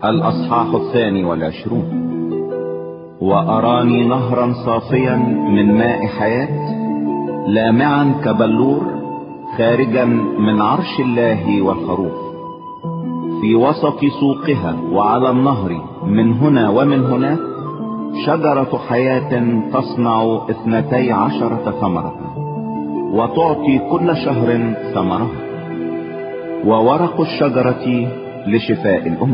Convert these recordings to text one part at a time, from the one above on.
الأصحاح 22. وأراني نهرا صافيا من ماء حياة لامعا كبلور خارجا من عرش الله والخروف، في وسط سوقها وعلى النهر من هنا ومن هناك شجرة حياة تصنع 12 ثمرة، وتعطي كل شهر ثمرها، وورق الشجرة لشفاء الأمم.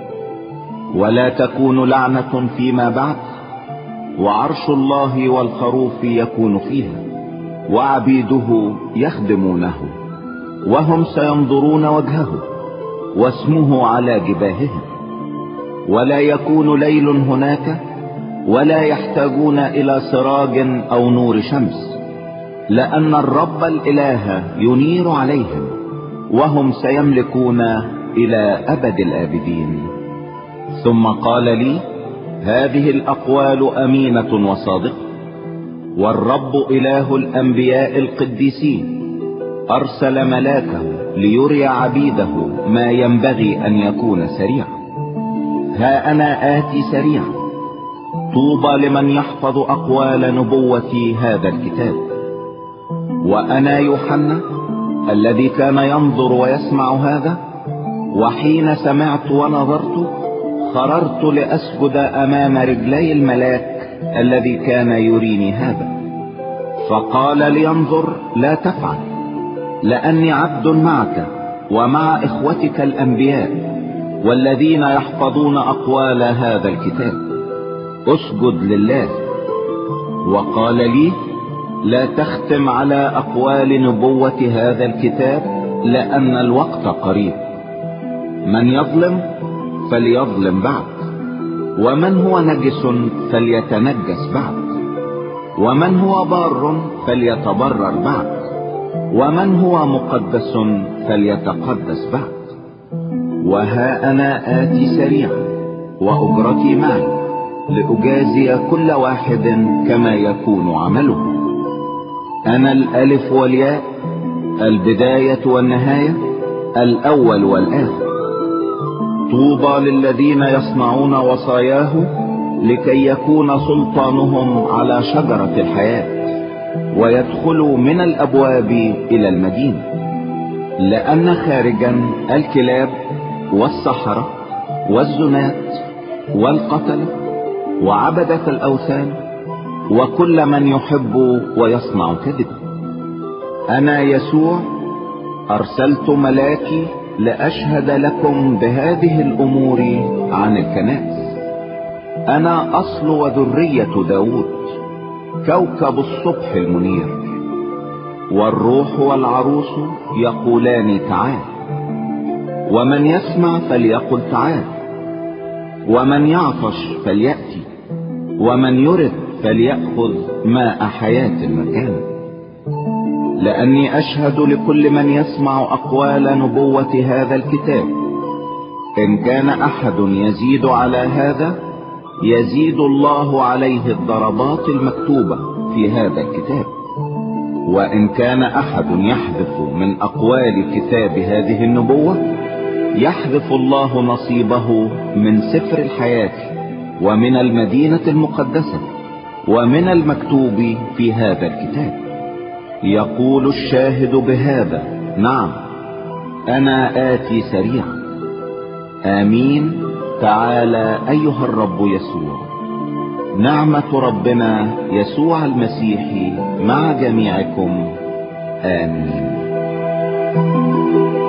ولا تكون لعنة فيما بعد، وعرش الله والخروف يكون فيها، وعبيده يخدمونه، وهم سينظرون وجهه واسمه على جباههم. ولا يكون ليل هناك، ولا يحتاجون إلى سراج أو نور شمس، لأن الرب الإله ينير عليهم، وهم سيملكون إلى أبد الآبدين. ثم قال لي: هذه الأقوال أمينة وصادقة، والرب إله الأنبياء القديسين أرسل ملاكه ليري عبيده ما ينبغي أن يكون سريعا. ها أنا آتي سريعا، طوبى لمن يحفظ أقوال نبوة هذا الكتاب. وأنا يوحنا الذي كان ينظر ويسمع هذا، وحين سمعت ونظرت خررت لأسجد أمام رجلي الملاك الذي كان يريني هذا. فقال لي: انظر، لا تفعل، لأني عبد معك ومع إخوتك الأنبياء والذين يحفظون أقوال هذا الكتاب. اسجد لله. وقال لي: لا تختم على أقوال نبوة هذا الكتاب، لأن الوقت قريب. من يظلم فليظلم بعد، ومن هو نجس فليتنجس بعد، ومن هو بار فليتبرر بعد، ومن هو مقدس فليتقدس بعد. وها أنا آتي سريعا، وأجرتي معي، لأجازي كل واحد كما يكون عمله. أنا الألف والياء، البداية والنهاية، الأول والآخر. طوبى للذين يصنعون وصاياه، لكي يكون سلطانهم على شجرة الحياة، ويدخلوا من الأبواب إلى المدينة. لأن خارجا الكلاب والسحرة والزنات والقتلة وعبدة الأوثان وكل من يحب ويصنع كذبا. أنا يسوع أرسلت ملاكي لأشهد لكم بهذه الأمور عن الكنائس. أنا أصل وذرية داود، كوكب الصبح المنير. والروح والعروس يقولان: تعال. ومن يسمع فليقل: تعال. ومن يعطش فليأتي، ومن يرد فليأخذ ماء حياة مجانا. لأني أشهد لكل من يسمع أقوال نبوة هذا الكتاب، إن كان أحد يزيد على هذا يزيد الله عليه الضربات المكتوبة في هذا الكتاب. وإن كان أحد يحذف من أقوال كتاب هذه النبوة يحذف الله نصيبه من سفر الحياة ومن المدينة المقدسة ومن المكتوب في هذا الكتاب. يقول الشاهد بهذا: نعم، أنا آتي سريعا. آمين. تعالى أيها الرب يسوع. نعمة ربنا يسوع المسيح مع جميعكم. آمين.